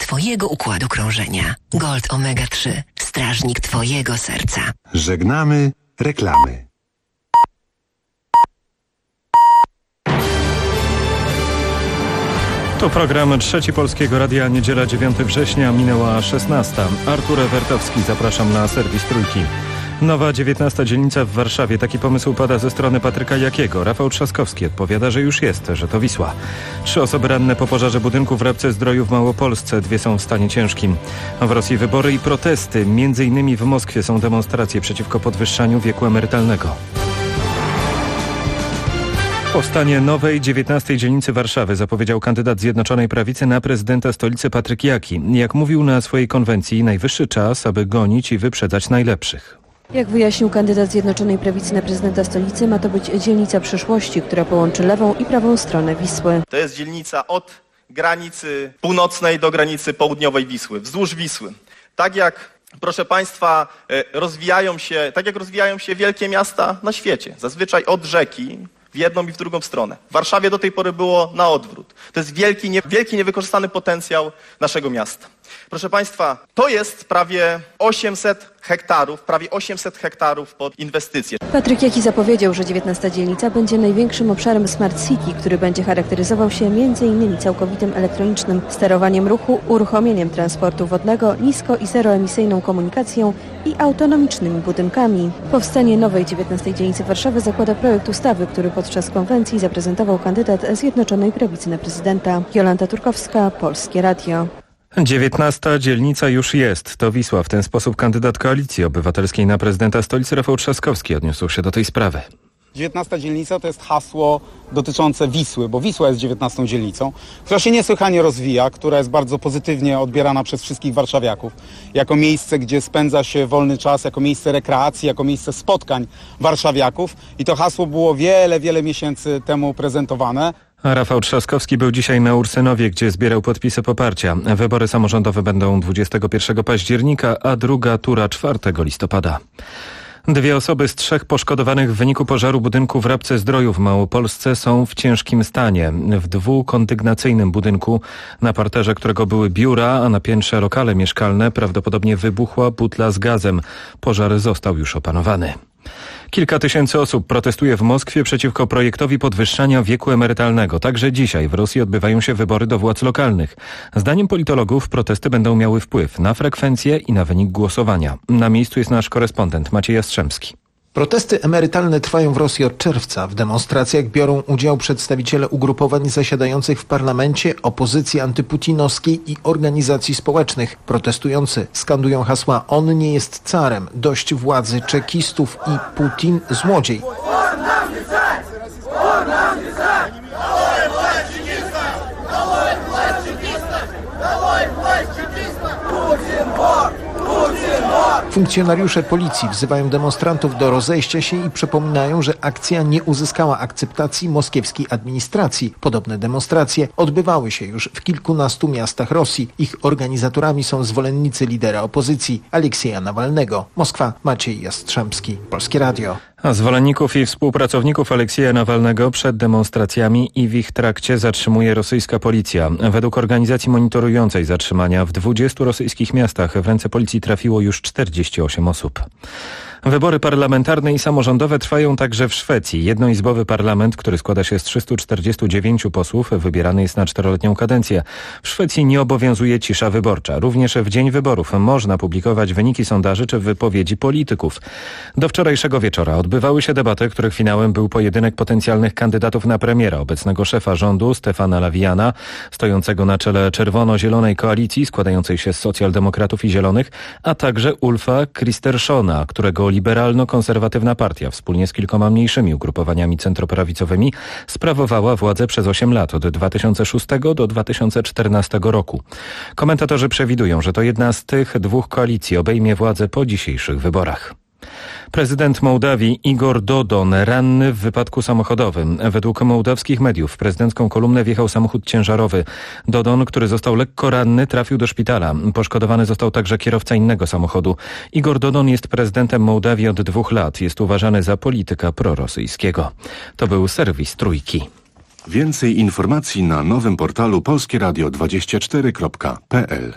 Twojego układu krążenia. Gold Omega 3. Strażnik Twojego serca. Żegnamy reklamy. To program Trzeci Polskiego Radia, niedziela 9 września, minęła 16. Artur Ewertowski, zapraszam na serwis Trójki. Nowa 19 dzielnica w Warszawie. Taki pomysł pada ze strony Patryka Jakiego. Rafał Trzaskowski odpowiada, że już jest, że to Wisła. 3 osoby ranne po pożarze budynku w Rabce-Zdroju w Małopolsce. 2 są w stanie ciężkim. W Rosji wybory i protesty. Między innymi w Moskwie są demonstracje przeciwko podwyższaniu wieku emerytalnego. Powstanie nowej 19 dzielnicy Warszawy zapowiedział kandydat Zjednoczonej Prawicy na prezydenta stolicy Patryk Jaki. Jak mówił na swojej konwencji, najwyższy czas, aby gonić i wyprzedzać najlepszych. Jak wyjaśnił kandydat Zjednoczonej Prawicy na prezydenta stolicy, ma to być dzielnica przyszłości, która połączy lewą i prawą stronę Wisły. To jest dzielnica od granicy północnej do granicy południowej Wisły, wzdłuż Wisły. Tak jak, proszę Państwa, rozwijają się wielkie miasta na świecie, zazwyczaj od rzeki w jedną i w drugą stronę. W Warszawie do tej pory było na odwrót. To jest wielki niewykorzystany potencjał naszego miasta. Proszę Państwa, to jest prawie 800 hektarów pod inwestycje. Patryk Jaki zapowiedział, że 19 dzielnica będzie największym obszarem Smart City, który będzie charakteryzował się m.in. całkowitym elektronicznym sterowaniem ruchu, uruchomieniem transportu wodnego, nisko- i zeroemisyjną komunikacją i autonomicznymi budynkami. Powstanie nowej 19 dzielnicy Warszawy zakłada projekt ustawy, który podczas konwencji zaprezentował kandydat Zjednoczonej Prawicy na prezydenta. Jolanta Turkowska, Polskie Radio. 19 dzielnica już jest. To Wisła. W ten sposób kandydat Koalicji Obywatelskiej na prezydenta stolicy Rafał Trzaskowski odniósł się do tej sprawy. 19 dzielnica to jest hasło dotyczące Wisły, bo Wisła jest 19 dzielnicą, która się niesłychanie rozwija, która jest bardzo pozytywnie odbierana przez wszystkich warszawiaków jako miejsce, gdzie spędza się wolny czas, jako miejsce rekreacji, jako miejsce spotkań warszawiaków i to hasło było wiele miesięcy temu prezentowane. A Rafał Trzaskowski był dzisiaj na Ursynowie, gdzie zbierał podpisy poparcia. Wybory samorządowe będą 21 października, a druga tura 4 listopada. 2 osoby z 3 poszkodowanych w wyniku pożaru budynku w Rabce-Zdroju w Małopolsce są w ciężkim stanie. W 2-kondygnacyjnym budynku, na parterze którego były biura, a na piętrze lokale mieszkalne, prawdopodobnie wybuchła butla z gazem. Pożar został już opanowany. Kilka tysięcy osób protestuje w Moskwie przeciwko projektowi podwyższania wieku emerytalnego. Także dzisiaj w Rosji odbywają się wybory do władz lokalnych. Zdaniem politologów protesty będą miały wpływ na frekwencję i na wynik głosowania. Na miejscu jest nasz korespondent Maciej Jastrzębski. Protesty emerytalne trwają w Rosji od czerwca. W demonstracjach biorą udział przedstawiciele ugrupowań zasiadających w parlamencie, opozycji antyputinowskiej i organizacji społecznych. Protestujący skandują hasła „On nie jest carem”, „Dość władzy czekistów” i „Putin złodziej”. Funkcjonariusze policji wzywają demonstrantów do rozejścia się i przypominają, że akcja nie uzyskała akceptacji moskiewskiej administracji. Podobne demonstracje odbywały się już w kilkunastu miastach Rosji. Ich organizatorami są zwolennicy lidera opozycji Aleksieja Nawalnego. Moskwa, Maciej Jastrzębski, Polskie Radio. A zwolenników i współpracowników Aleksieja Nawalnego przed demonstracjami i w ich trakcie zatrzymuje rosyjska policja. Według organizacji monitorującej zatrzymania w 20 rosyjskich miastach w ręce policji trafiło już 48 osób. Wybory parlamentarne i samorządowe trwają także w Szwecji. Jednoizbowy parlament, który składa się z 349 posłów, wybierany jest na 4-letnią kadencję. W Szwecji nie obowiązuje cisza wyborcza. Również w dzień wyborów można publikować wyniki sondaży czy wypowiedzi polityków. Do wczorajszego wieczora odbywały się debaty, których finałem był pojedynek potencjalnych kandydatów na premiera, obecnego szefa rządu Stefana Löfvena, stojącego na czele czerwono-zielonej koalicji składającej się z socjaldemokratów i zielonych, a także Ulfa Kristerssona, którego liberalno-konserwatywna partia wspólnie z kilkoma mniejszymi ugrupowaniami centroprawicowymi sprawowała władzę przez 8 lat od 2006 do 2014 roku. Komentatorzy przewidują, że to jedna z tych 2 koalicji obejmie władzę po dzisiejszych wyborach. Prezydent Mołdawii Igor Dodon ranny w wypadku samochodowym. Według mołdawskich mediów w prezydencką kolumnę wjechał samochód ciężarowy. Dodon, który został lekko ranny, trafił do szpitala. Poszkodowany został także kierowca innego samochodu. Igor Dodon jest prezydentem Mołdawii od 2 lat. Jest uważany za polityka prorosyjskiego. To był serwis Trójki. Więcej informacji na nowym portalu polskieradio24.pl.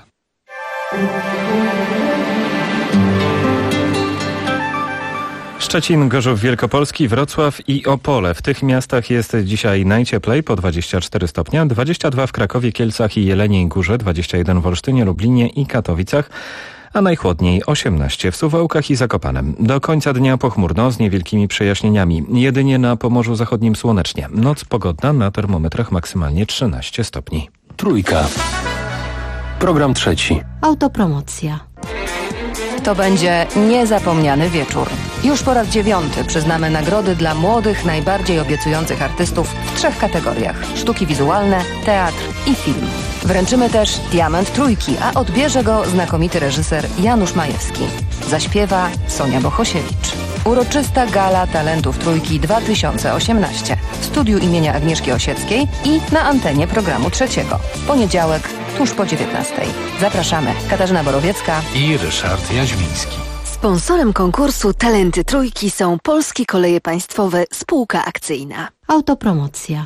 Szczecin, Gorzów Wielkopolski, Wrocław i Opole. W tych miastach jest dzisiaj najcieplej, po 24 stopnia, 22 w Krakowie, Kielcach i Jeleniej Górze, 21 w Olsztynie, Lublinie i Katowicach, a najchłodniej 18 w Suwałkach i Zakopanem. Do końca dnia pochmurno z niewielkimi przejaśnieniami. Jedynie na Pomorzu Zachodnim słonecznie. Noc pogodna, na termometrach maksymalnie 13 stopni. Trójka. Program trzeci. Autopromocja. To będzie niezapomniany wieczór. Już po raz 9 przyznamy nagrody dla młodych, najbardziej obiecujących artystów w 3 kategoriach: sztuki wizualne, teatr i film. Wręczymy też Diament Trójki, a odbierze go znakomity reżyser Janusz Majewski. Zaśpiewa Sonia Bohosiewicz. Uroczysta Gala Talentów Trójki 2018 w studiu imienia Agnieszki Osieckiej i na antenie programu trzeciego. Poniedziałek, tuż po 19:00. Zapraszamy. Katarzyna Borowiecka I Ryszard Jaźwiński. Sponsorem konkursu Talenty Trójki są Polskie Koleje Państwowe, spółka akcyjna. Autopromocja.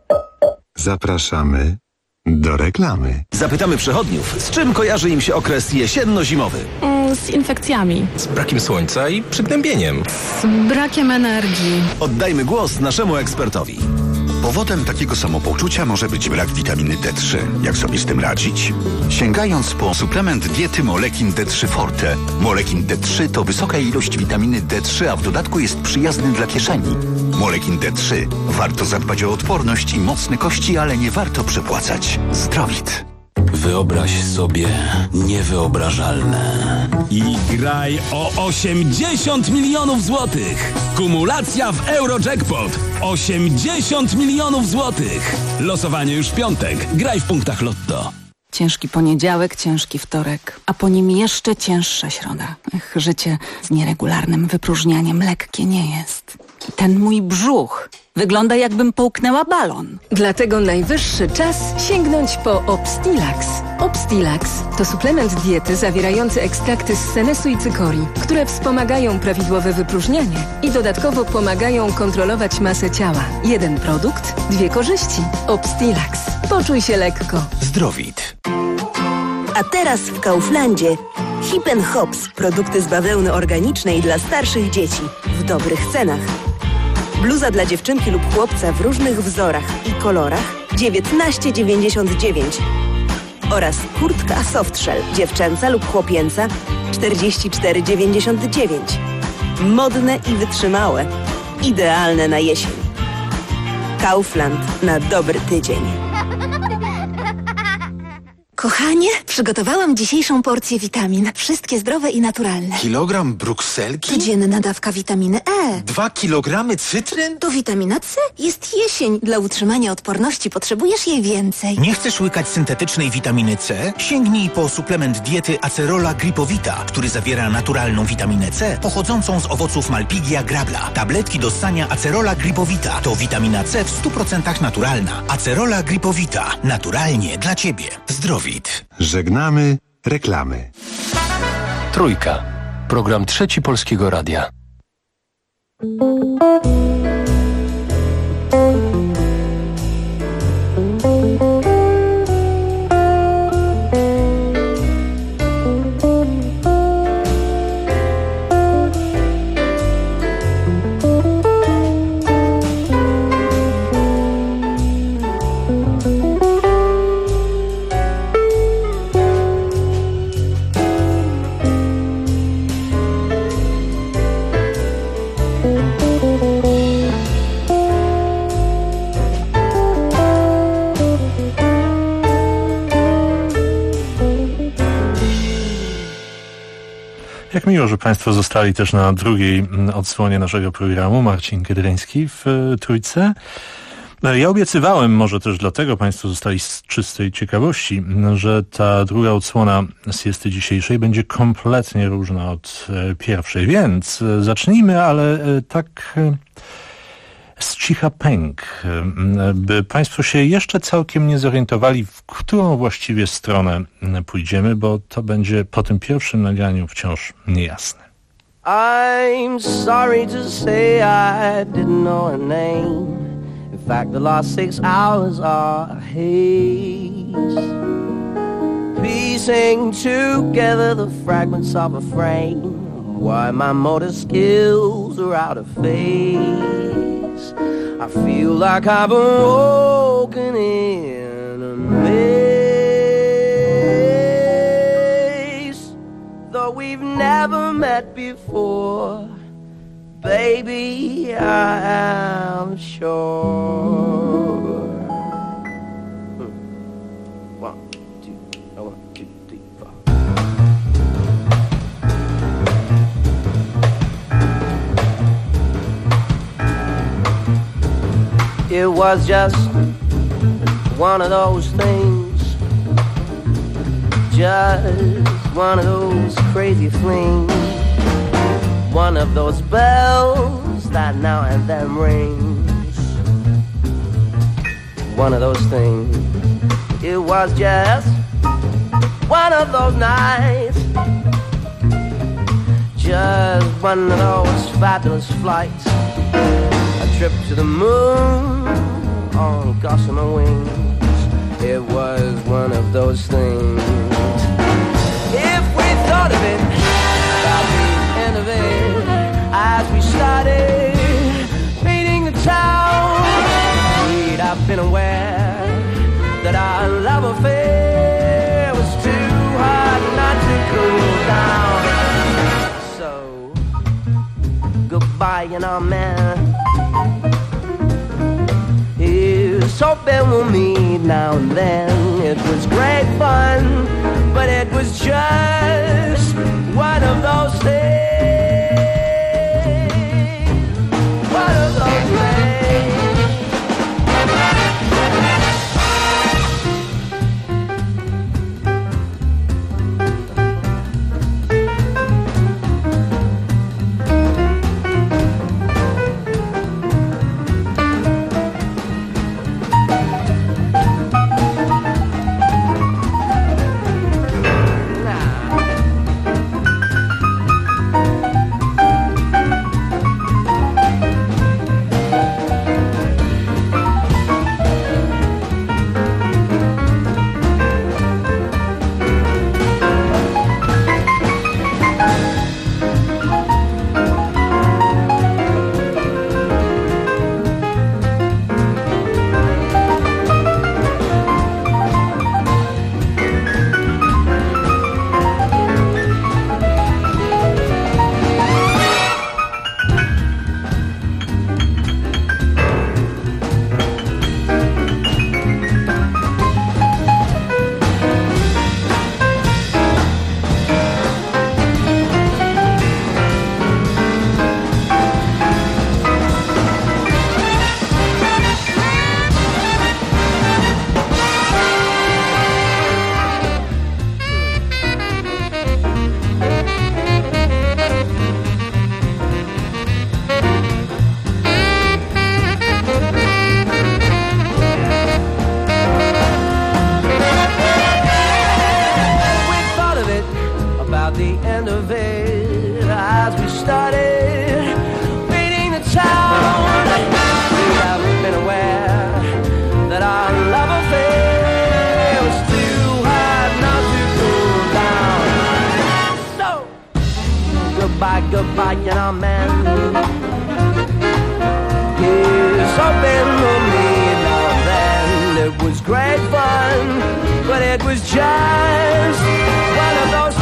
Zapraszamy do reklamy. Zapytamy przechodniów, z czym kojarzy im się okres jesienno-zimowy? Z infekcjami. Z brakiem słońca i przygnębieniem. Z brakiem energii. Oddajmy głos naszemu ekspertowi. Powodem takiego samopoczucia może być brak witaminy D3. Jak sobie z tym radzić? Sięgając po suplement diety Molekin D3 Forte. Molekin D3 to wysoka ilość witaminy D3, a w dodatku jest przyjazny dla kieszeni. Molekin D3. Warto zadbać o odporność i mocne kości, ale nie warto przepłacać. Zdrowit. Wyobraź sobie niewyobrażalne. I graj o 80 milionów złotych. Kumulacja w Eurojackpot. 80 milionów złotych. Losowanie już w piątek. Graj w punktach Lotto. Ciężki poniedziałek, ciężki wtorek, a po nim jeszcze cięższa środa. Życie z nieregularnym wypróżnianiem lekkie nie jest. Ten mój brzuch wygląda, jakbym połknęła balon. Dlatego najwyższy czas sięgnąć po Obstilax. Obstilax to suplement diety zawierający ekstrakty z senesu i cykorii, które wspomagają prawidłowe wypróżnianie i dodatkowo pomagają kontrolować masę ciała. Jeden produkt, 2 korzyści. Obstilax. Poczuj się lekko. Zdrowit. A teraz w Kauflandzie Hip & Hops. Produkty z bawełny organicznej dla starszych dzieci. W dobrych cenach. Bluza dla dziewczynki lub chłopca w różnych wzorach i kolorach 19,99 oraz kurtka softshell dziewczęca lub chłopięca 44,99. Modne i wytrzymałe. Idealne na jesień. Kaufland na dobry tydzień. Kochanie, przygotowałam dzisiejszą porcję witamin. Wszystkie zdrowe i naturalne. Kilogram brukselki? Codzienna dawka witaminy E. 2 kilogramy cytryn? To witamina C. Jest jesień. Dla utrzymania odporności potrzebujesz jej więcej. Nie chcesz łykać syntetycznej witaminy C? Sięgnij po suplement diety Acerola Gripowita, który zawiera naturalną witaminę C pochodzącą z owoców Malpighia grabla. Tabletki do ssania Acerola Gripowita to witamina C w 100% naturalna. Acerola Gripowita. Naturalnie dla Ciebie. Zdrowit. Żegnamy reklamy. Trójka. Program trzeci Polskiego Radia. Jak miło, że Państwo zostali też na drugiej odsłonie naszego programu. Marcin Kydryński w Trójce. Ja obiecywałem, może też dlatego Państwo zostali z czystej ciekawości, że ta druga odsłona siesty dzisiejszej będzie kompletnie różna od pierwszej. Więc zacznijmy, ale tak z cicha pęk, by Państwo się jeszcze całkiem nie zorientowali, w którą właściwie stronę pójdziemy, bo to będzie po tym pierwszym nagraniu wciąż niejasne. I'm sorry to say I didn't know her name. fact, the last 6 hours are a haze, piecing together the fragments of a frame. Why my motor skills are out of phase. I feel like I've broken in a maze. Though we've never met before, baby, I am sure. 1, 2, 1, 2, 3, 4. It was just one of those things, just one of those crazy flings, one of those bells that now and then rings, one of those things. It was just one of those nights, just one of those fabulous flights, a trip to the moon on gossamer wings. It was one of those things. If we thought of it, about the end of it, as we started painting the town, we'd have been aware that our love affair was too hard not to cool down. So goodbye, you know, man. Here's hoping we'll meet now and then. It was great fun, but it was just one of those things. One of those things. Goodbye, you know, man. Here's hoping we'll meet now and then. It was great fun, but it was just one of those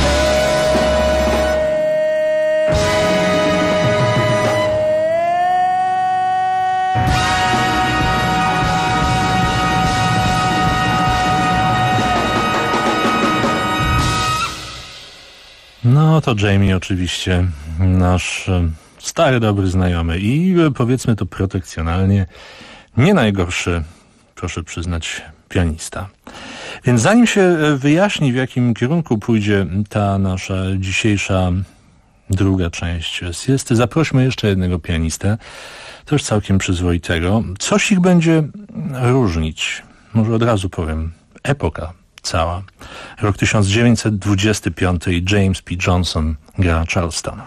No to Jamie oczywiście, nasz stary, dobry znajomy i powiedzmy to protekcjonalnie, nie najgorszy, proszę przyznać, pianista. Więc zanim się wyjaśni, w jakim kierunku pójdzie ta nasza dzisiejsza druga część siesty, zaprośmy jeszcze jednego pianistę, też całkiem przyzwoitego. Coś ich będzie różnić, może od razu powiem, epoka cała. Rok 1925 i James P. Johnson gra Charleston.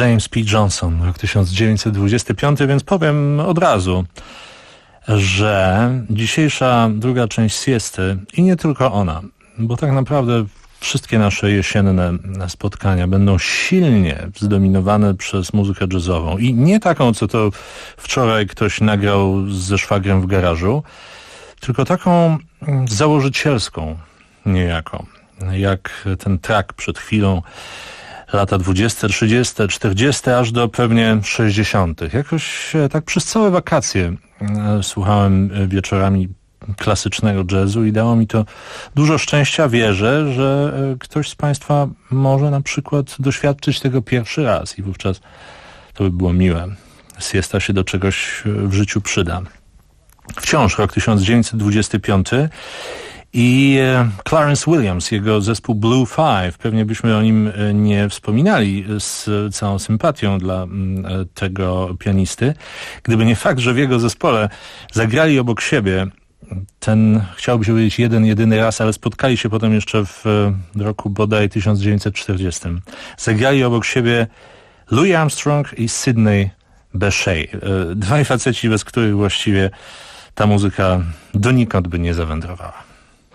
James P. Johnson, rok 1925, więc powiem od razu, że dzisiejsza druga część siesty i nie tylko ona, bo tak naprawdę wszystkie nasze jesienne spotkania będą silnie zdominowane przez muzykę jazzową i nie taką, co to wczoraj ktoś nagrał ze szwagrem w garażu, tylko taką założycielską niejako, jak ten track przed chwilą, lata 20, 30, 40, aż do pewnie 60. Jakoś tak przez całe wakacje słuchałem wieczorami klasycznego jazzu i dało mi to dużo szczęścia. Wierzę, że ktoś z Państwa może na przykład doświadczyć tego pierwszy raz i wówczas to by było miłe. Siesta się do czegoś w życiu przyda. Wciąż rok 1925 i Clarence Williams, jego zespół Blue Five. Pewnie byśmy o nim nie wspominali z całą sympatią dla tego pianisty, gdyby nie fakt, że w jego zespole zagrali obok siebie ten, chciałby się powiedzieć, jedyny raz, ale spotkali się potem jeszcze w roku bodaj 1940. Zagrali obok siebie Louis Armstrong i Sidney Bechet. Dwaj faceci, bez których właściwie ta muzyka donikąd by nie zawędrowała.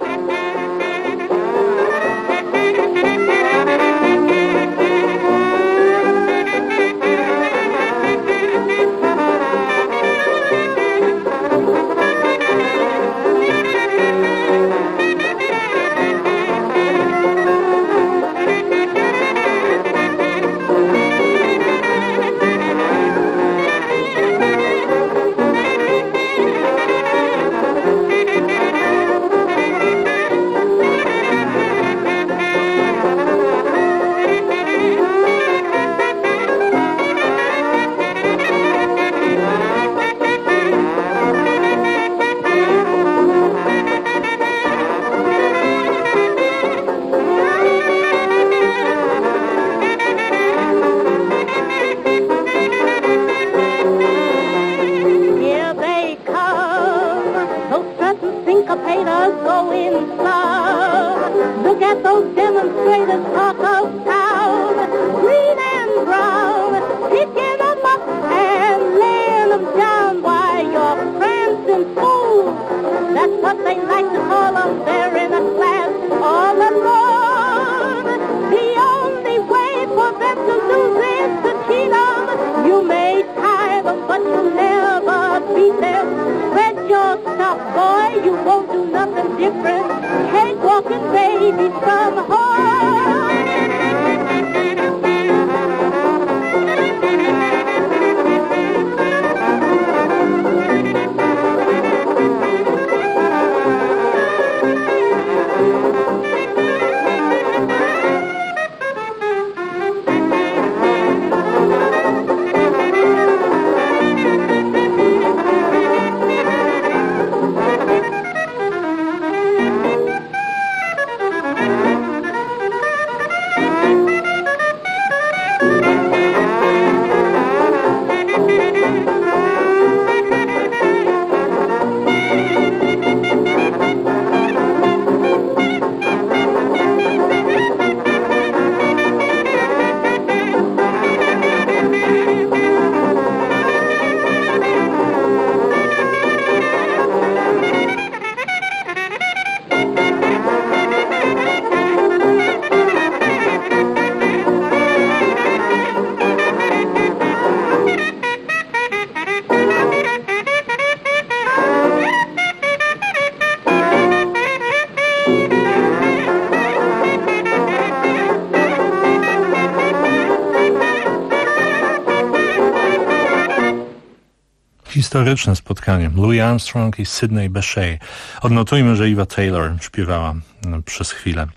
Historyczne spotkanie. Louis Armstrong i Sidney Bechet. Odnotujmy, że Eva Taylor śpiewała przez chwilę.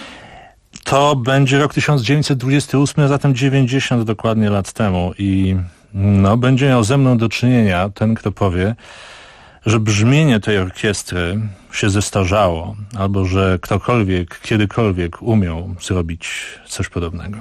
To będzie rok 1928, a zatem 90 dokładnie lat temu i będzie miał ze mną do czynienia ten, kto powie, że brzmienie tej orkiestry się zestarzało, albo że ktokolwiek, kiedykolwiek umiał zrobić coś podobnego.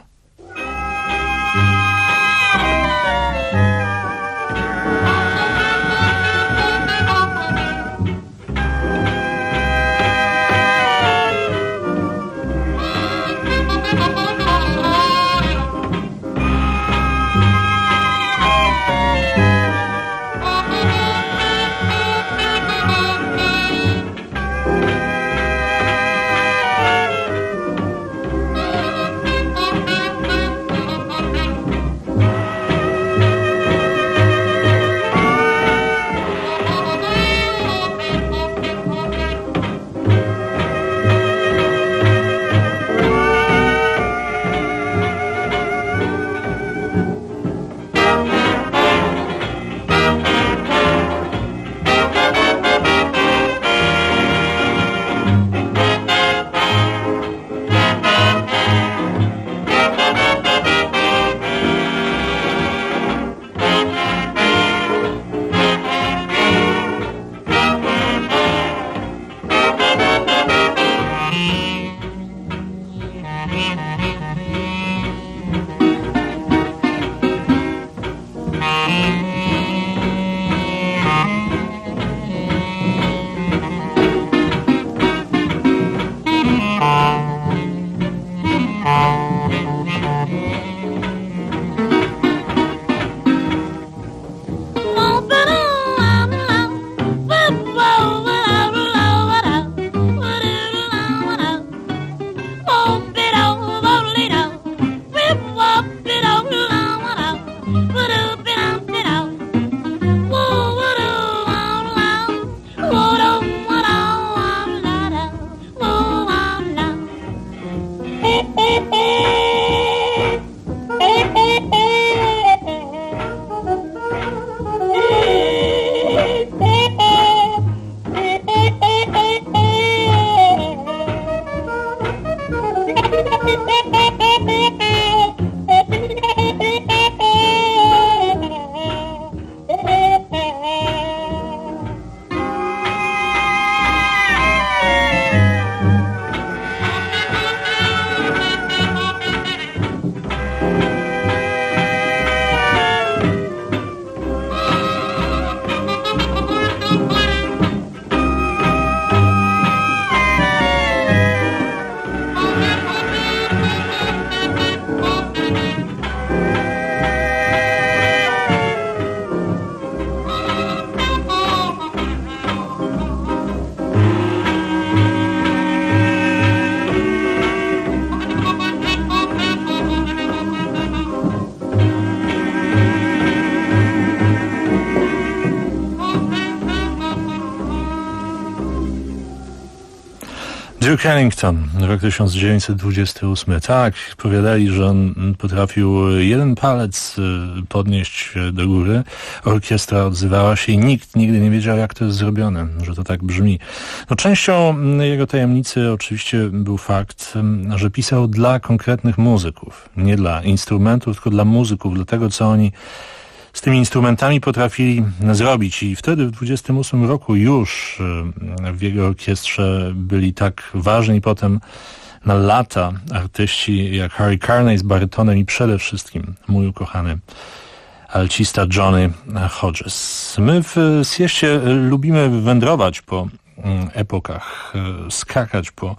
Duke Ellington, rok 1928. Tak, powiadali, że on potrafił jeden palec podnieść do góry. Orkiestra odzywała się i nikt nigdy nie wiedział, jak to jest zrobione, że to tak brzmi. No, częścią jego tajemnicy oczywiście był fakt, że pisał dla konkretnych muzyków. Nie dla instrumentów, tylko dla muzyków, dla tego, co oni z tymi instrumentami potrafili zrobić. I wtedy w 28 roku już w jego orkiestrze byli tak ważni potem na lata artyści jak Harry Carney z barytonem i przede wszystkim mój ukochany alcista Johnny Hodges. My w Sieście lubimy wędrować po epokach, skakać po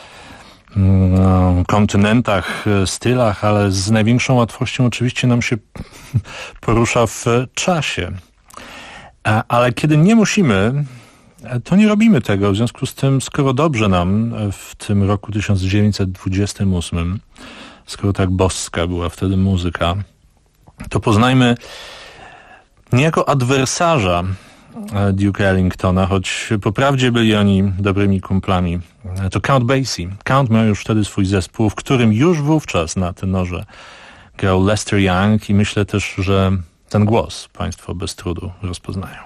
kontynentach, stylach, ale z największą łatwością oczywiście nam się porusza w czasie. Ale kiedy nie musimy, to nie robimy tego. W związku z tym, skoro dobrze nam w tym roku 1928, skoro tak boska była wtedy muzyka, to poznajmy niejako adwersarza Duke'a Ellingtona, choć po prawdzie byli oni dobrymi kumplami. To Count Basie. Count miał już wtedy swój zespół, w którym już wówczas na tenorze grał Lester Young i myślę też, że ten głos państwo bez trudu rozpoznają.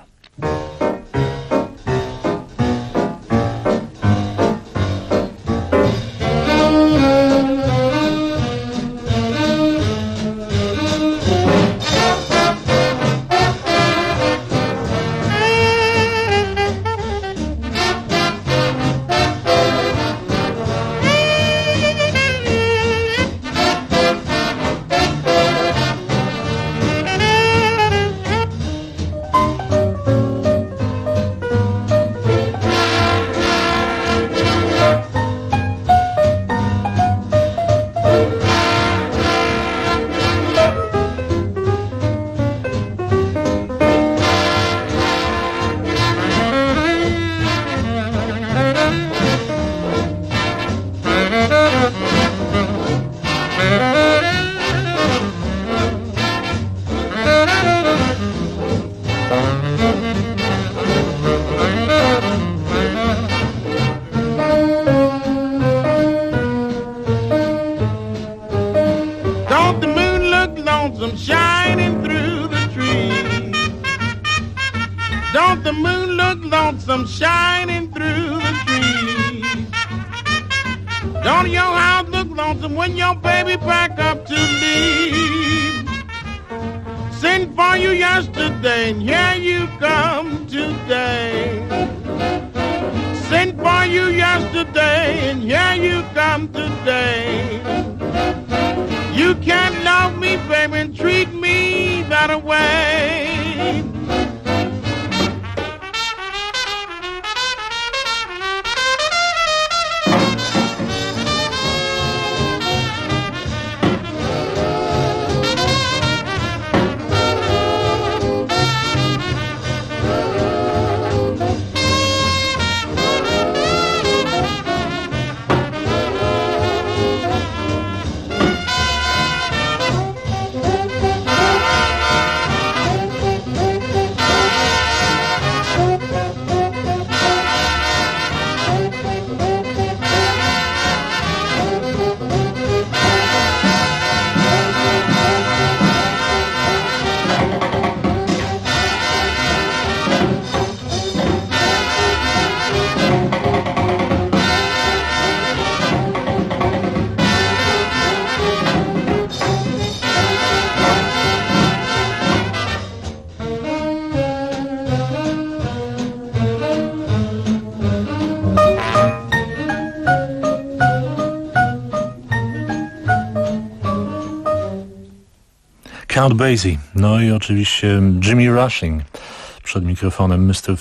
Count Basie, no i oczywiście Jimmy Rushing przed mikrofonem Mr.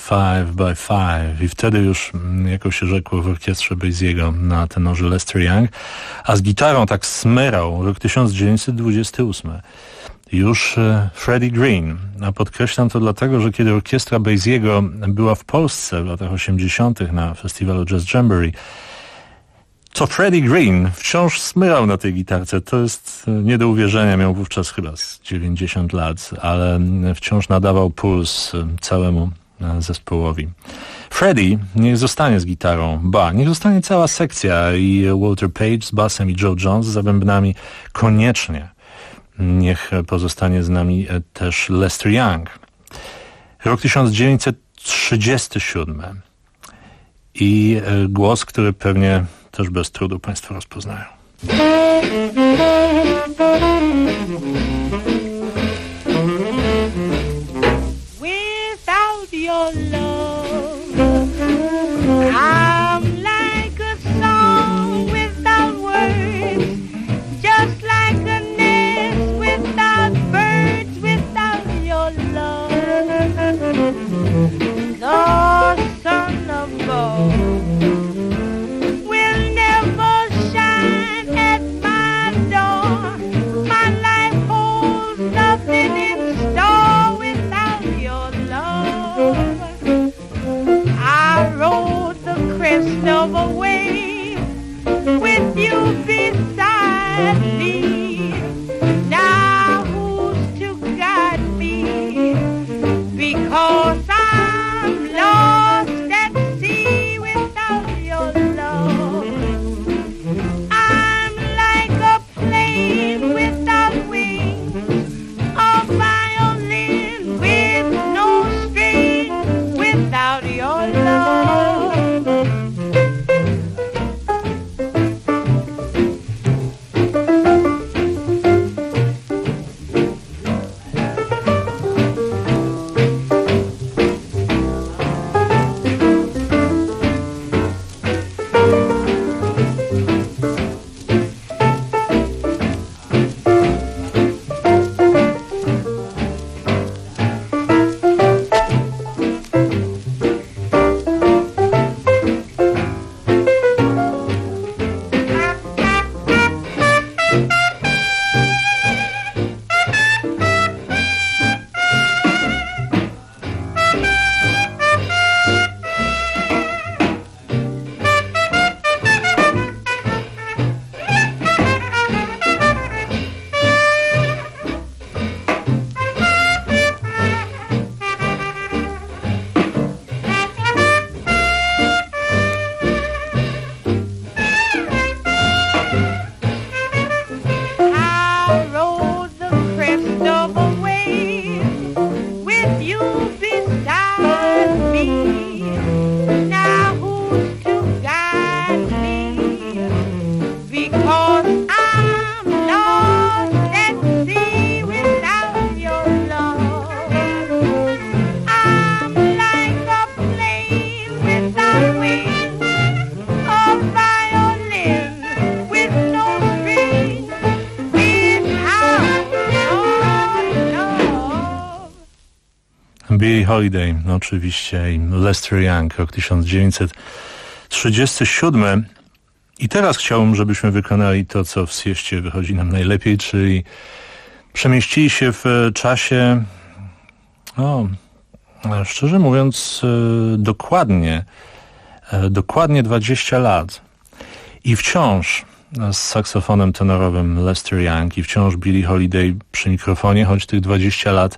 5x5 i wtedy już, jako się rzekło, w orkiestrze Basiego na tenorze Lester Young, a z gitarą tak smyrał rok 1928. Już Freddie Green, a podkreślam to dlatego, że kiedy orkiestra Basiego była w Polsce w latach 80. na festiwalu Jazz Jamboree, to Freddie Green wciąż smyrał na tej gitarce. To jest nie do uwierzenia. Miał wówczas chyba z 90 lat, ale wciąż nadawał puls całemu zespołowi. Freddie niech zostanie z gitarą, niech zostanie cała sekcja i Walter Page z basem i Joe Jones za bębnami. Koniecznie niech pozostanie z nami też Lester Young. Rok 1937 i głos, który pewnie też bez trudu Państwo rozpoznają. Without your love, I'm like a song without words, just like a nest without birds, without your love. The sun above will never shine at my door. My life holds nothing in store without your love. I rode the crest of a wave with you beside me. Now who's to guide me? Because I'm lost at sea without your love. I'm like a plane without wings, a violin with no strings without your love. Billie Holiday, no oczywiście, i Lester Young, rok 1937. I teraz chciałbym, żebyśmy wykonali to, co w sieście wychodzi nam najlepiej, czyli przemieścili się w czasie, szczerze mówiąc, dokładnie 20 lat. I wciąż z saksofonem tenorowym Lester Young i wciąż Billie Holiday przy mikrofonie, choć tych 20 lat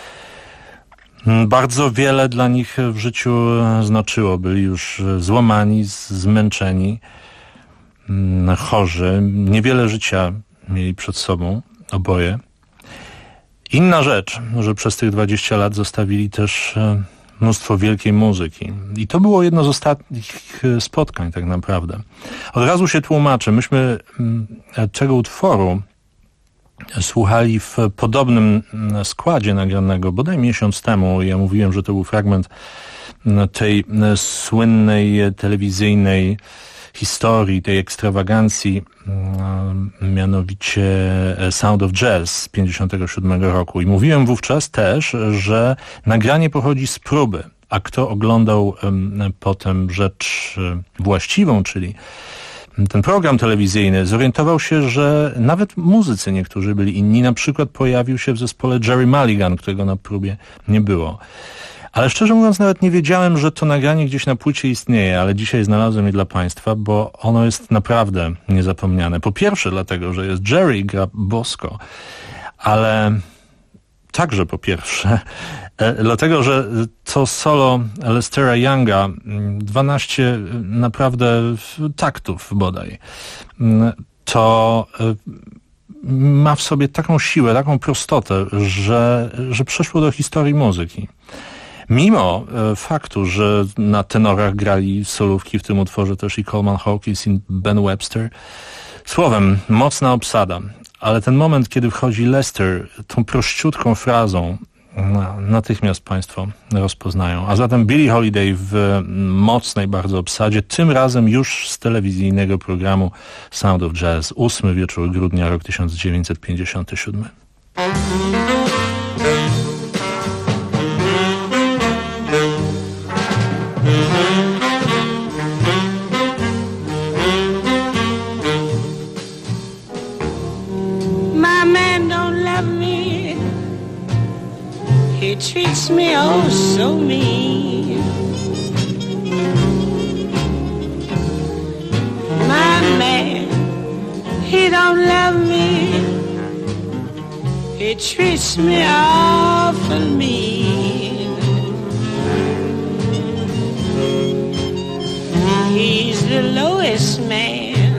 bardzo wiele dla nich w życiu znaczyło. Byli już złamani, zmęczeni, chorzy. Niewiele życia mieli przed sobą oboje. Inna rzecz, że przez tych 20 lat zostawili też mnóstwo wielkiej muzyki. I to było jedno z ostatnich spotkań tak naprawdę. Od razu się tłumaczę. Myśmy tego utworu słuchali w podobnym składzie nagranego bodaj miesiąc temu. Ja mówiłem, że to był fragment tej słynnej telewizyjnej historii, tej ekstrawagancji, mianowicie Sound of Jazz z 1957 roku. I mówiłem wówczas też, że nagranie pochodzi z próby, a kto oglądał potem rzecz właściwą, czyli ten program telewizyjny, zorientował się, że nawet muzycy niektórzy byli inni. Na przykład pojawił się w zespole Jerry Mulligan, którego na próbie nie było. Ale szczerze mówiąc nawet nie wiedziałem, że to nagranie gdzieś na płycie istnieje, ale dzisiaj znalazłem je dla Państwa, bo ono jest naprawdę niezapomniane. Po pierwsze dlatego, że jest Jerry, gra bosko, ale także po pierwsze, dlatego, że to solo Lestera Younga, 12 naprawdę taktów bodaj, to ma w sobie taką siłę, taką prostotę, że przeszło do historii muzyki. Mimo faktu, że na tenorach grali solówki w tym utworze też i Coleman Hawkins i Ben Webster, słowem, mocna obsada. Ale ten moment, kiedy wchodzi Lester tą prościutką frazą, natychmiast Państwo rozpoznają. A zatem Billie Holiday w mocnej bardzo obsadzie, tym razem już z telewizyjnego programu Sound of Jazz, 8 wieczór grudnia, rok 1957. He treats me oh so mean. My man, he don't love me. He treats me awful mean. He's the lowest man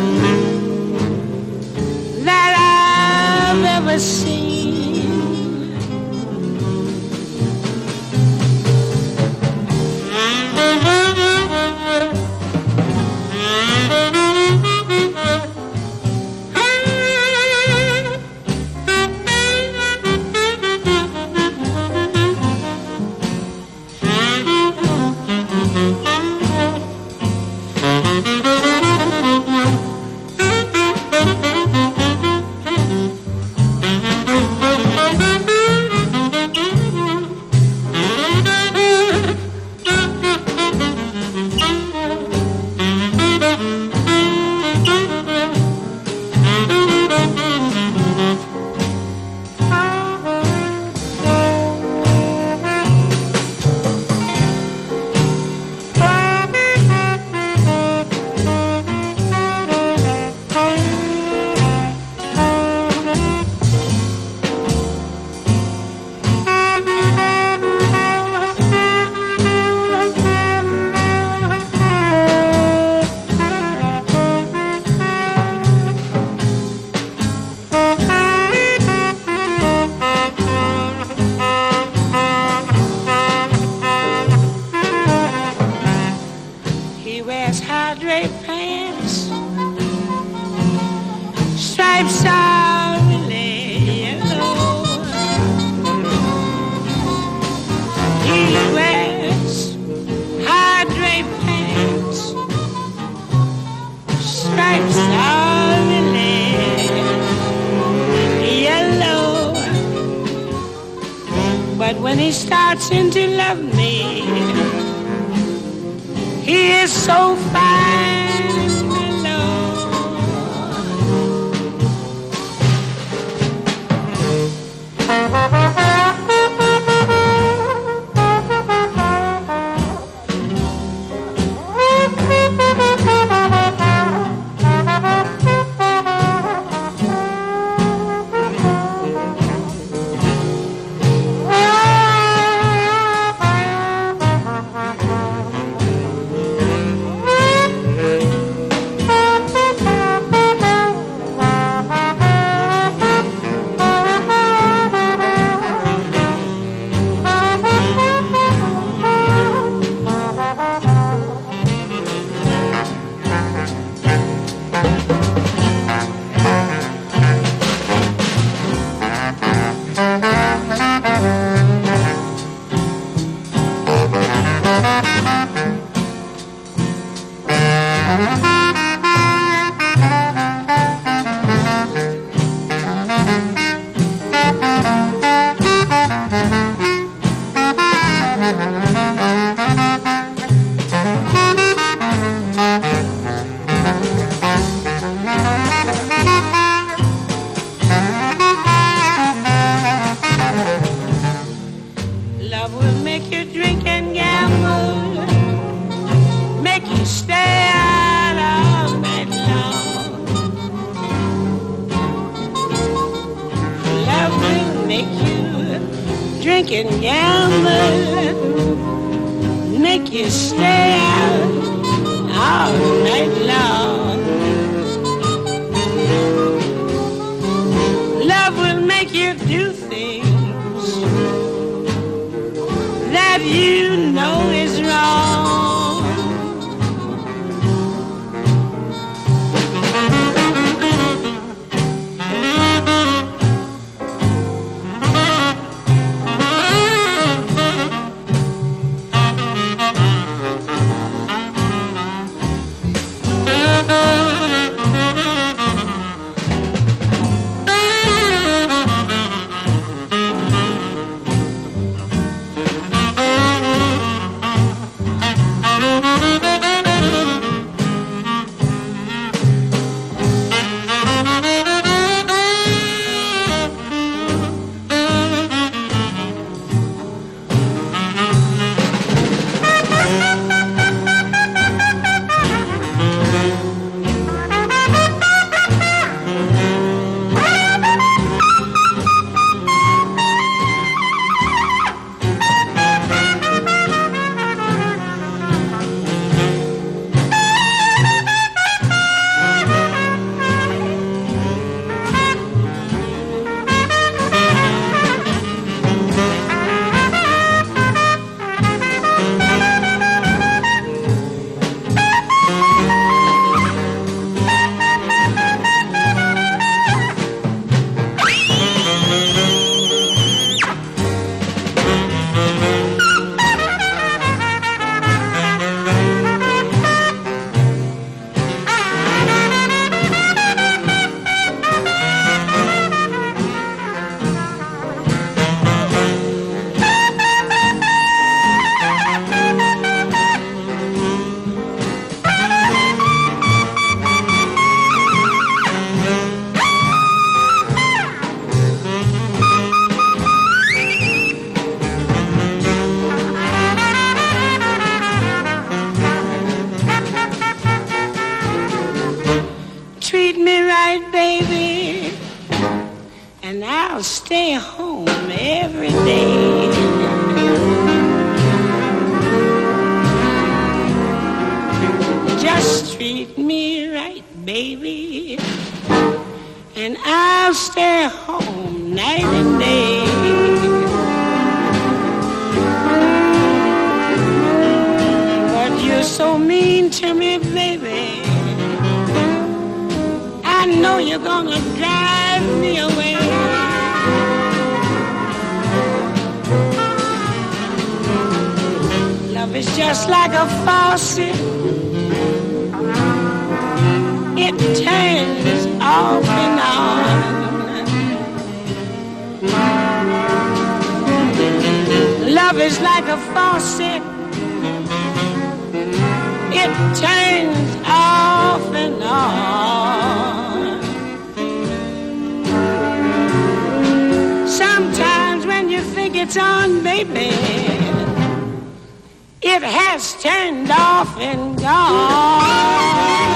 that I've ever seen. But when he starts in to love me, he is so fine and mellow. Make you drink and gamble, make you stay out all night long. Love will make you do things that you know is wrong. Treat me right, baby, and I'll stay home every day. Just treat me right, baby, and I'll stay home night and day. But you're so mean to me, baby, I know you're gonna drive me away. Love is just like a faucet. It turns off and on. Love is like a faucet. It turns off and on. Sometimes when you think it's on, baby, it has turned off and gone.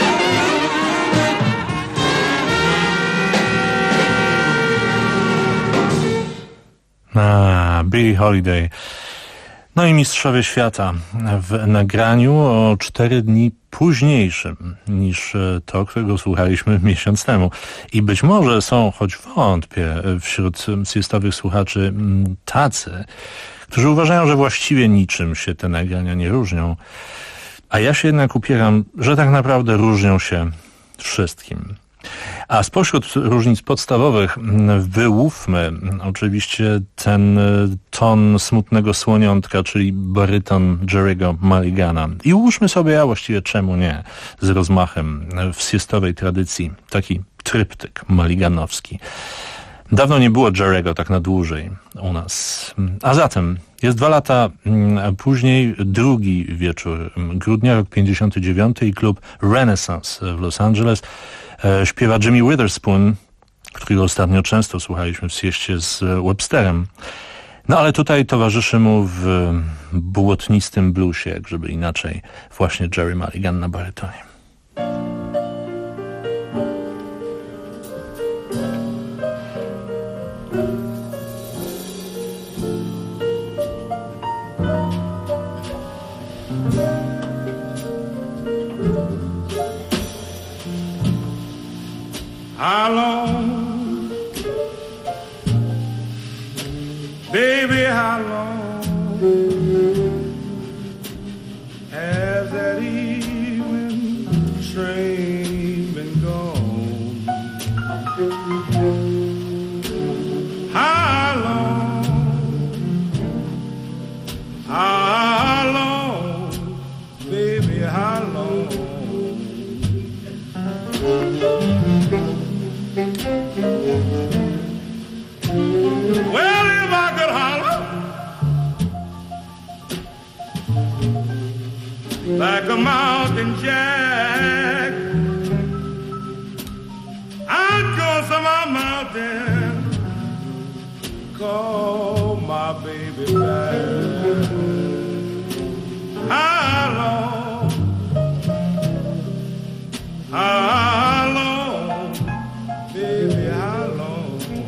Billie Holiday. No i Mistrzowie Świata w nagraniu o 4 dni późniejszym niż to, którego słuchaliśmy miesiąc temu. I być może są, choć wątpię, wśród siestowych słuchaczy tacy, którzy uważają, że właściwie niczym się te nagrania nie różnią. A ja się jednak upieram, że tak naprawdę różnią się wszystkim. A spośród różnic podstawowych wyłówmy oczywiście ten ton smutnego słoniątka, czyli baryton Jerry'ego Mulligana. I ułóżmy sobie, a właściwie czemu nie, z rozmachem w siestowej tradycji, taki tryptyk mulliganowski. Dawno nie było Jerry'ego tak na dłużej u nas. A zatem jest 2 lata później, drugi wieczór grudnia, rok 59 i klub Renaissance w Los Angeles. Śpiewa Jimmy Witherspoon, którego ostatnio często słuchaliśmy w sieście z Websterem. No ale tutaj towarzyszy mu w błotnistym bluesie, jak żeby inaczej, właśnie Jerry Mulligan na barytonie. How long, baby, how long has that evening train been gone? How long, baby, how long? Well, if I could holler like a mountain jack, I'd go to my mountain, call my baby back. How long, baby, how long?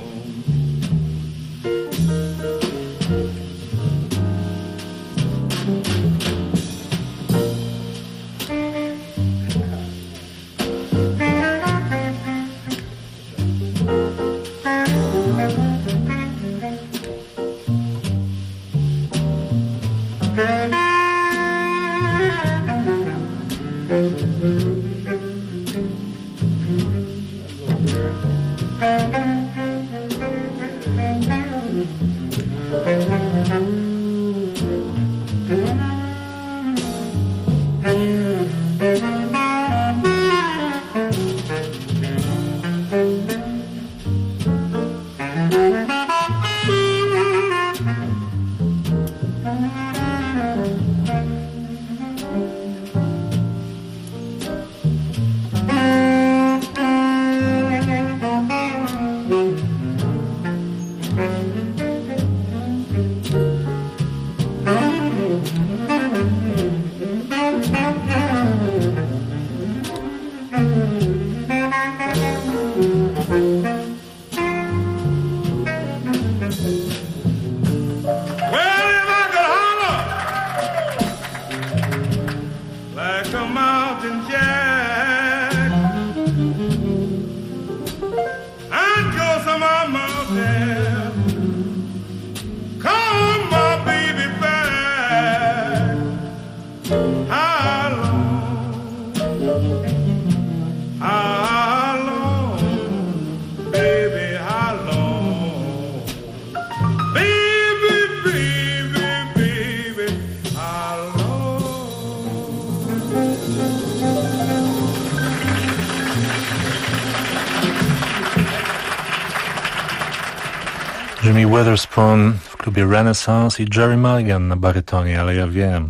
Jimmy Witherspoon w klubie Renaissance i Jerry Mulligan na barytonie, ale ja wiem,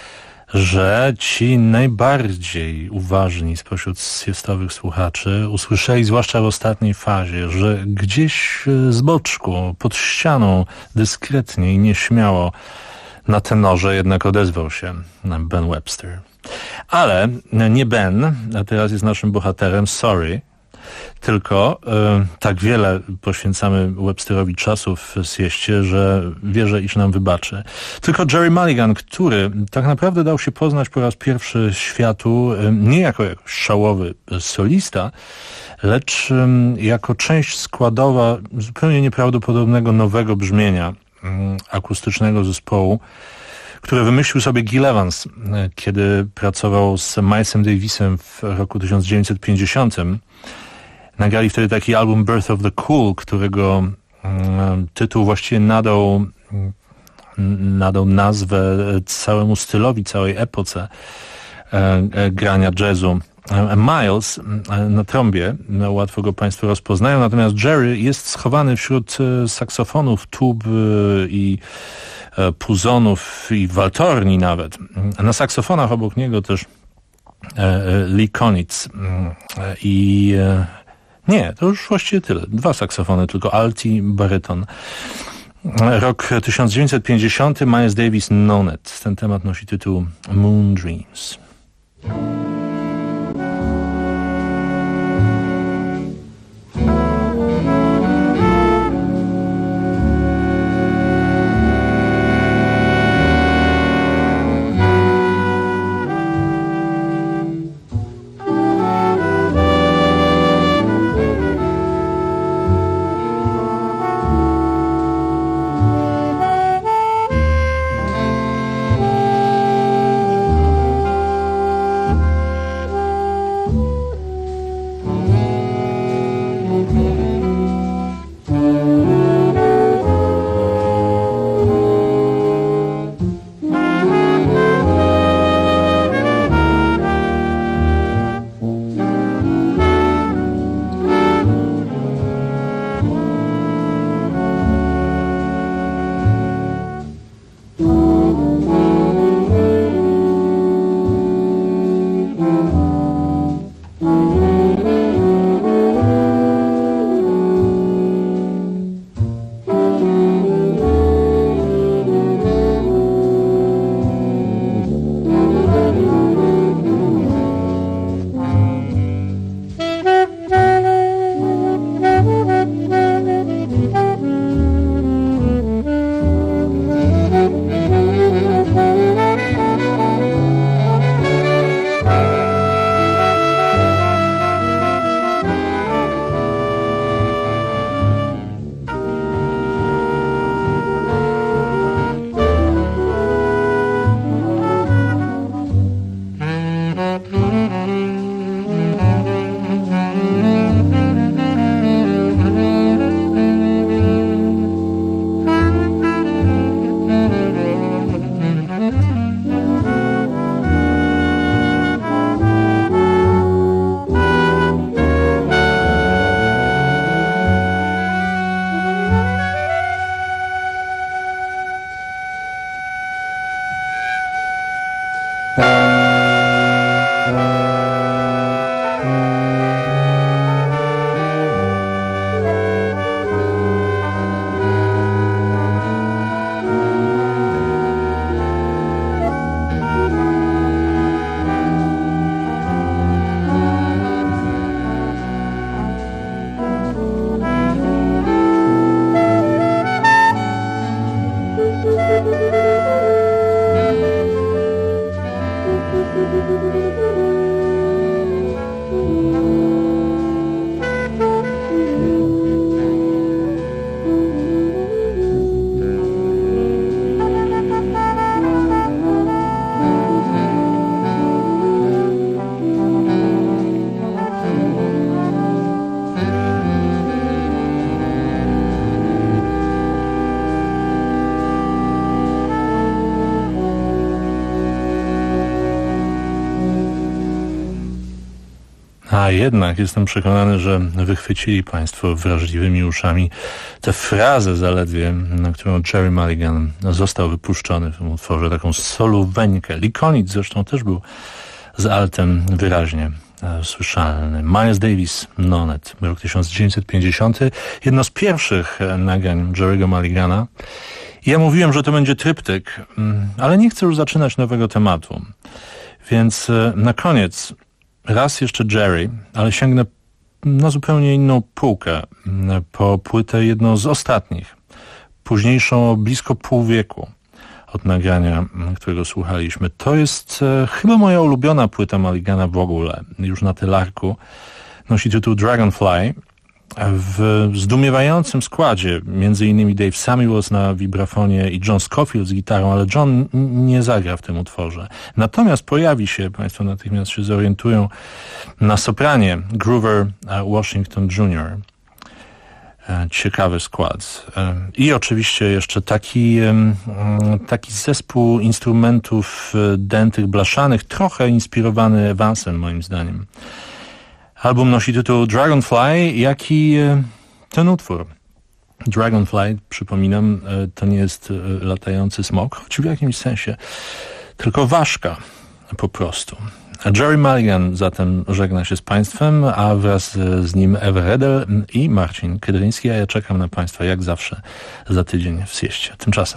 że ci najbardziej uważni spośród siestowych słuchaczy usłyszeli, zwłaszcza w ostatniej fazie, że gdzieś z boczku, pod ścianą, dyskretnie i nieśmiało na tenorze jednak odezwał się Ben Webster. Ale nie Ben, a teraz jest naszym bohaterem, sorry. Tylko tak wiele poświęcamy Websterowi czasu w sieście, że wierzę, iż nam wybaczy. Tylko Jerry Mulligan, który tak naprawdę dał się poznać po raz pierwszy światu nie jako szałowy solista, lecz jako część składowa zupełnie nieprawdopodobnego nowego brzmienia akustycznego zespołu, które wymyślił sobie Gil Evans, kiedy pracował z Milesem Davisem w roku 1950. Nagrali wtedy taki album Birth of the Cool, którego tytuł właściwie nadał nazwę całemu stylowi, całej epoce grania jazzu. Miles na trąbie, łatwo go Państwo rozpoznają, natomiast Jerry jest schowany wśród saksofonów, tub i puzonów i waltorni nawet. Na saksofonach obok niego też Lee Konitz i nie, to już właściwie tyle. 2 saksofony, tylko alt i baryton. Rok 1950, Miles Davis, Nonet. Ten temat nosi tytuł Moon Dreams. A jednak jestem przekonany, że wychwycili państwo wrażliwymi uszami tę frazę zaledwie, na którą Jerry Mulligan został wypuszczony w tym utworze, taką solóweńkę. Lee Konitz zresztą też był z altem wyraźnie słyszalny. Miles Davis, Nonet, rok 1950. Jedno z pierwszych nagrań Jerry'ego Mulligana. Ja mówiłem, że to będzie tryptyk, ale nie chcę już zaczynać nowego tematu. Więc na koniec raz jeszcze Jerry, ale sięgnę na zupełnie inną półkę, po płytę jedną z ostatnich, późniejszą o blisko pół wieku od nagrania, którego słuchaliśmy. To jest chyba moja ulubiona płyta Mulligana w ogóle, już na telarku. Nosi tytuł Dragonfly. W zdumiewającym składzie, między innymi Dave Samuels na wibrafonie i John Scofield z gitarą, ale John nie zagra w tym utworze. Natomiast pojawi się, państwo natychmiast się zorientują, na sopranie Grover Washington Jr. Ciekawy skład. I oczywiście jeszcze taki zespół instrumentów dętych, blaszanych, trochę inspirowany Evansem, moim zdaniem. Album nosi tytuł Dragonfly, jak i ten utwór. Dragonfly, przypominam, to nie jest latający smok, choć w jakimś sensie, tylko ważka po prostu. Jerry Mulligan zatem żegna się z państwem, a wraz z nim Ewa Redel i Marcin Kydryński, a ja czekam na państwa jak zawsze za tydzień w Sieście. Tymczasem.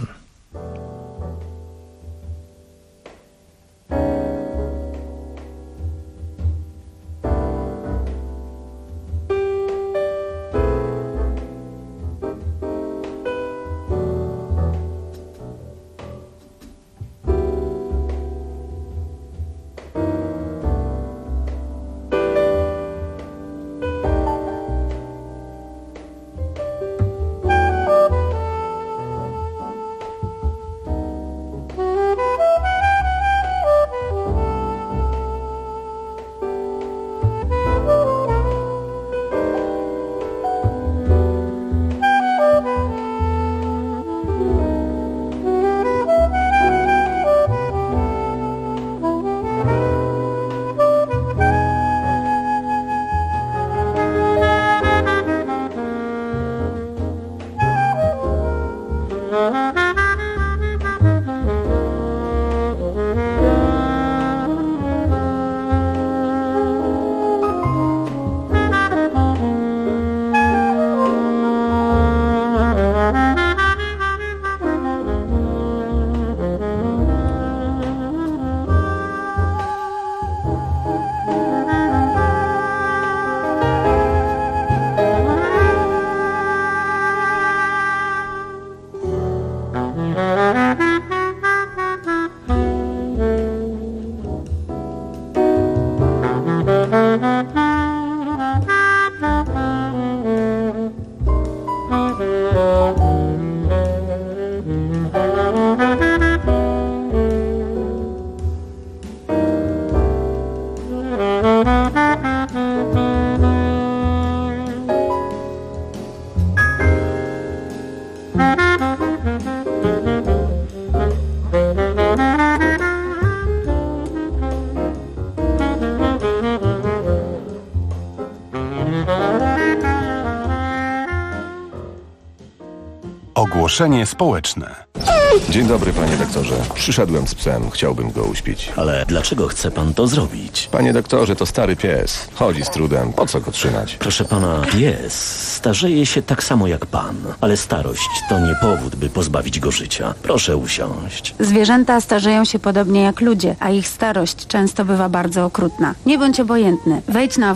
Ogłoszenie społeczne. Dzień dobry, panie doktorze. Przyszedłem z psem, chciałbym go uśpić. Ale dlaczego chce pan to zrobić? Panie doktorze, to stary pies. Chodzi z trudem. Po co go trzymać? Proszę pana, pies starzeje się tak samo jak pan. Ale starość to nie powód, by pozbawić go życia. Proszę usiąść. Zwierzęta starzeją się podobnie jak ludzie, a ich starość często bywa bardzo okrutna. Nie bądź obojętny. Wejdź na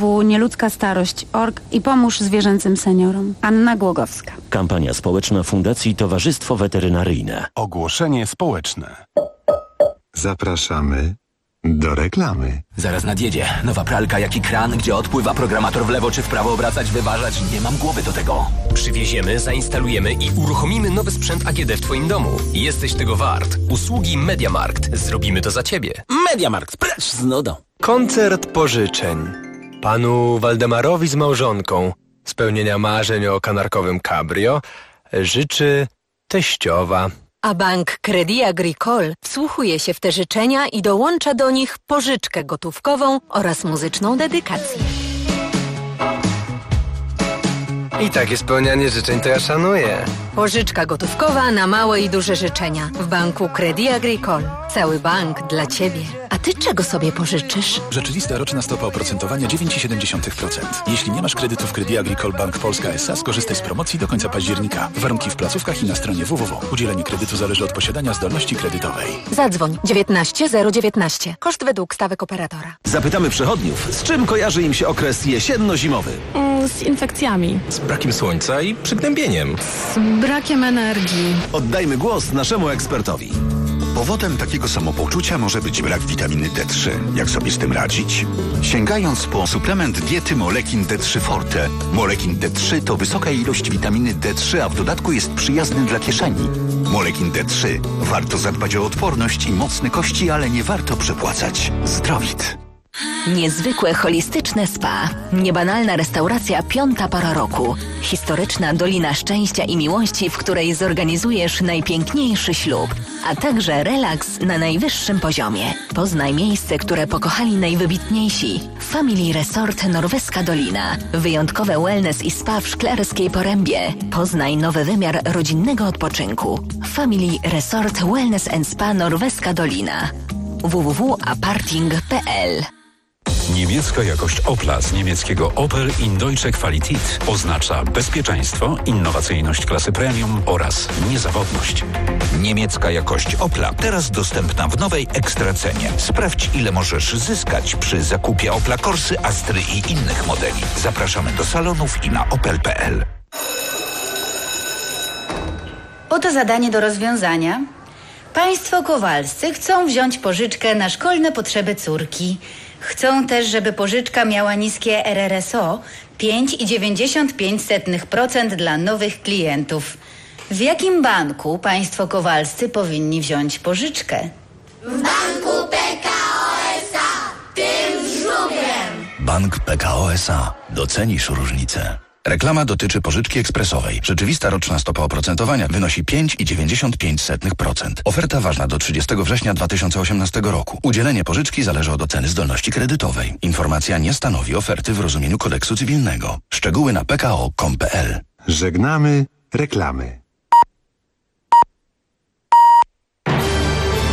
www.nieludzkastarość.org i pomóż zwierzęcym seniorom. Anna Głogowska. Kampania społeczna Fundacji Towarzystwo Weterynaryjne. Ogłoszenie społeczne. Zapraszamy do reklamy. Zaraz nadjedzie. Nowa pralka jak i kran, gdzie odpływa programator w lewo czy w prawo obracać, wyważać. Nie mam głowy do tego. Przywieziemy, zainstalujemy i uruchomimy nowy sprzęt AGD w twoim domu. Jesteś tego wart. Usługi MediaMarkt. Zrobimy to za ciebie. MediaMarkt, precz z nudą. Koncert pożyczeń. Panu Waldemarowi z małżonką spełnienia marzeń o kanarkowym cabrio życzy teściowa. A bank Crédit Agricole wsłuchuje się w te życzenia i dołącza do nich pożyczkę gotówkową oraz muzyczną dedykację. I takie spełnianie życzeń to ja szanuję. Pożyczka gotówkowa na małe i duże życzenia w banku Crédit Agricole. Cały bank dla Ciebie. A Ty czego sobie pożyczysz? Rzeczywista roczna stopa oprocentowania 9,7%. Jeśli nie masz kredytu w Crédit Agricole Bank Polska S.A., skorzystaj z promocji do końca października. Warunki w placówkach i na stronie www. Udzielenie kredytu zależy od posiadania zdolności kredytowej. Zadzwoń 19 019. Koszt według stawek operatora. Zapytamy przechodniów, z czym kojarzy im się okres jesienno-zimowy? Z infekcjami. Z brakiem słońca i przygnębieniem. Z brakiem energii. Oddajmy głos naszemu ekspertowi. Powodem takiego samopoczucia może być brak witaminy D3. Jak sobie z tym radzić? Sięgając po suplement diety Molekin D3 Forte. Molekin D3 to wysoka ilość witaminy D3, a w dodatku jest przyjazny dla kieszeni. Molekin D3. Warto zadbać o odporność i mocne kości, ale nie warto przepłacać. Zdrowit. Niezwykłe holistyczne spa. Niebanalna restauracja piąta pora roku. Historyczna Dolina Szczęścia i Miłości, w której zorganizujesz najpiękniejszy ślub, a także relaks na najwyższym poziomie. Poznaj miejsce, które pokochali najwybitniejsi. Family Resort Norweska Dolina. Wyjątkowe wellness i spa w Szklarskiej Porębie. Poznaj nowy wymiar rodzinnego odpoczynku. Family Resort Wellness and Spa Norweska Dolina. www.aparting.pl. Niemiecka jakość Opla z niemieckiego Opel in Deutsche Qualität oznacza bezpieczeństwo, innowacyjność klasy premium oraz niezawodność. Niemiecka jakość Opla teraz dostępna w nowej ekstracenie. Sprawdź, ile możesz zyskać przy zakupie Opla Corsy, Astry i innych modeli. Zapraszamy do salonów i na opel.pl. Oto zadanie do rozwiązania. Państwo Kowalscy chcą wziąć pożyczkę na szkolne potrzeby córki. Chcą też, żeby pożyczka miała niskie RRSO 5,95% dla nowych klientów. W jakim banku państwo Kowalscy powinni wziąć pożyczkę? W banku PKO SA, tym z żubrem. Bank PKO SA. Docenisz różnicę. Reklama dotyczy pożyczki ekspresowej. Rzeczywista roczna stopa oprocentowania wynosi 5,95%. Oferta ważna do 30 września 2018 roku. Udzielenie pożyczki zależy od oceny zdolności kredytowej. Informacja nie stanowi oferty w rozumieniu kodeksu cywilnego. Szczegóły na pko.com.pl. Żegnamy reklamy.